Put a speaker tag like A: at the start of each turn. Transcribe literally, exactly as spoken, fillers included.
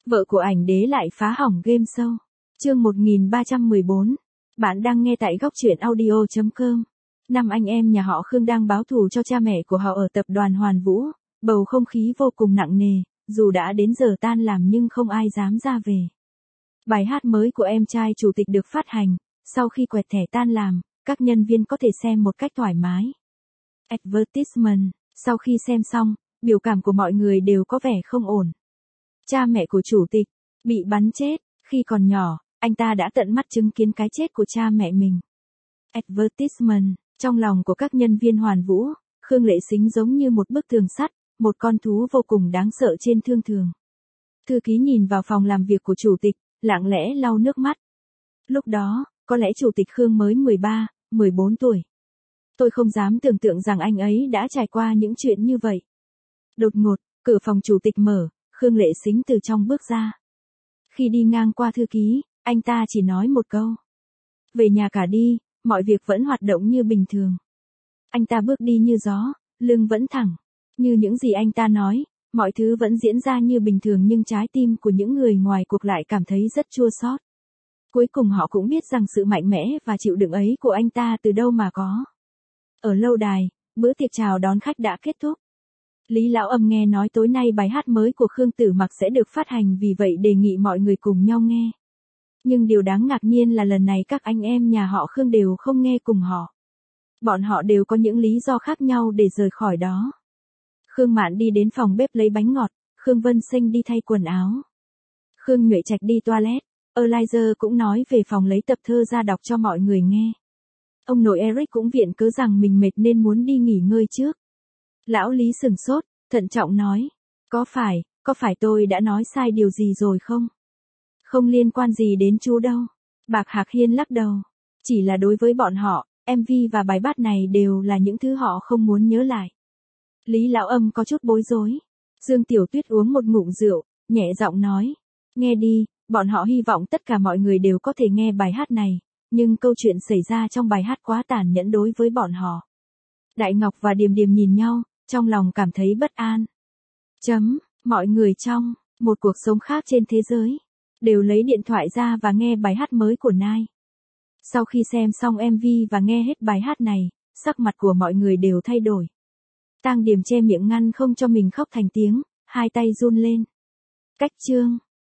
A: Vợ của ảnh đế lại phá hỏng game show. Chương một nghìn ba trăm mười bốn. Bạn đang nghe tại góc truyện audio chấm com. Năm anh em nhà họ Khương đang báo thù cho cha mẹ của họ ở tập đoàn Hoàn Vũ, bầu không khí vô cùng nặng nề, dù đã đến giờ tan làm nhưng không ai dám ra về. Bài hát mới của em trai chủ tịch được phát hành, sau khi quẹt thẻ tan làm, các nhân viên có thể xem một cách thoải mái. Advertisement, sau khi xem xong, biểu cảm của mọi người đều có vẻ không ổn. Cha mẹ của chủ tịch bị bắn chết, khi còn nhỏ, anh ta đã tận mắt chứng kiến cái chết của cha mẹ mình. Advertisement, trong lòng của các nhân viên Hoàn Vũ, Khương Lệ Sính giống như một bức tường sắt, một con thú vô cùng đáng sợ trên thương trường. Thư ký nhìn vào phòng làm việc của chủ tịch, lặng lẽ lau nước mắt. Lúc đó, có lẽ chủ tịch Khương mới mười ba, mười bốn tuổi. Tôi không dám tưởng tượng rằng anh ấy đã trải qua những chuyện như vậy. Đột ngột, cửa phòng chủ tịch mở, Khương Lệ Sính từ trong bước ra. Khi đi ngang qua thư ký, anh ta chỉ nói một câu. Về nhà cả đi, mọi việc vẫn hoạt động như bình thường. Anh ta bước đi như gió, lưng vẫn thẳng. Như những gì anh ta nói, mọi thứ vẫn diễn ra như bình thường nhưng trái tim của những người ngoài cuộc lại cảm thấy rất chua xót. Cuối cùng họ cũng biết rằng sự mạnh mẽ và chịu đựng ấy của anh ta từ đâu mà có. Ở lâu đài, bữa tiệc chào đón khách đã kết thúc. Lý Lão Âm nghe nói tối nay bài hát mới của Khương Tử Mặc sẽ được phát hành, vì vậy đề nghị mọi người cùng nhau nghe. Nhưng điều đáng ngạc nhiên là lần này các anh em nhà họ Khương đều không nghe cùng họ. Bọn họ đều có những lý do khác nhau để rời khỏi đó. Khương Mạn đi đến phòng bếp lấy bánh ngọt, Khương Vân Sinh đi thay quần áo. Khương Nhuệ Trạch đi toilet, Eliza cũng nói về phòng lấy tập thơ ra đọc cho mọi người nghe. Ông nội Eric cũng viện cớ rằng mình mệt nên muốn đi nghỉ ngơi trước. Lão Lý sửng sốt, thận trọng nói, có phải, có phải tôi đã nói sai điều gì rồi không? Không liên quan gì đến chú đâu. Bạc Hạc Hiên lắc đầu, chỉ là đối với bọn họ, em vê và bài hát này đều là những thứ họ không muốn nhớ lại. Lý Lão Âm có chút bối rối. Dương Tiểu Tuyết uống một ngụm rượu, nhẹ giọng nói, nghe đi, bọn họ hy vọng tất cả mọi người đều có thể nghe bài hát này, nhưng câu chuyện xảy ra trong bài hát quá tàn nhẫn đối với bọn họ. Đại Ngọc và Điềm Điềm nhìn nhau, trong lòng cảm thấy bất an. Chấm, mọi người trong một cuộc sống khác trên thế giới đều lấy điện thoại ra và nghe bài hát mới của Nai. Sau khi xem xong em vê và nghe hết bài hát này, sắc mặt của mọi người đều thay đổi. Tang Điềm che miệng ngăn không cho mình khóc thành tiếng, hai tay run lên. Cách chương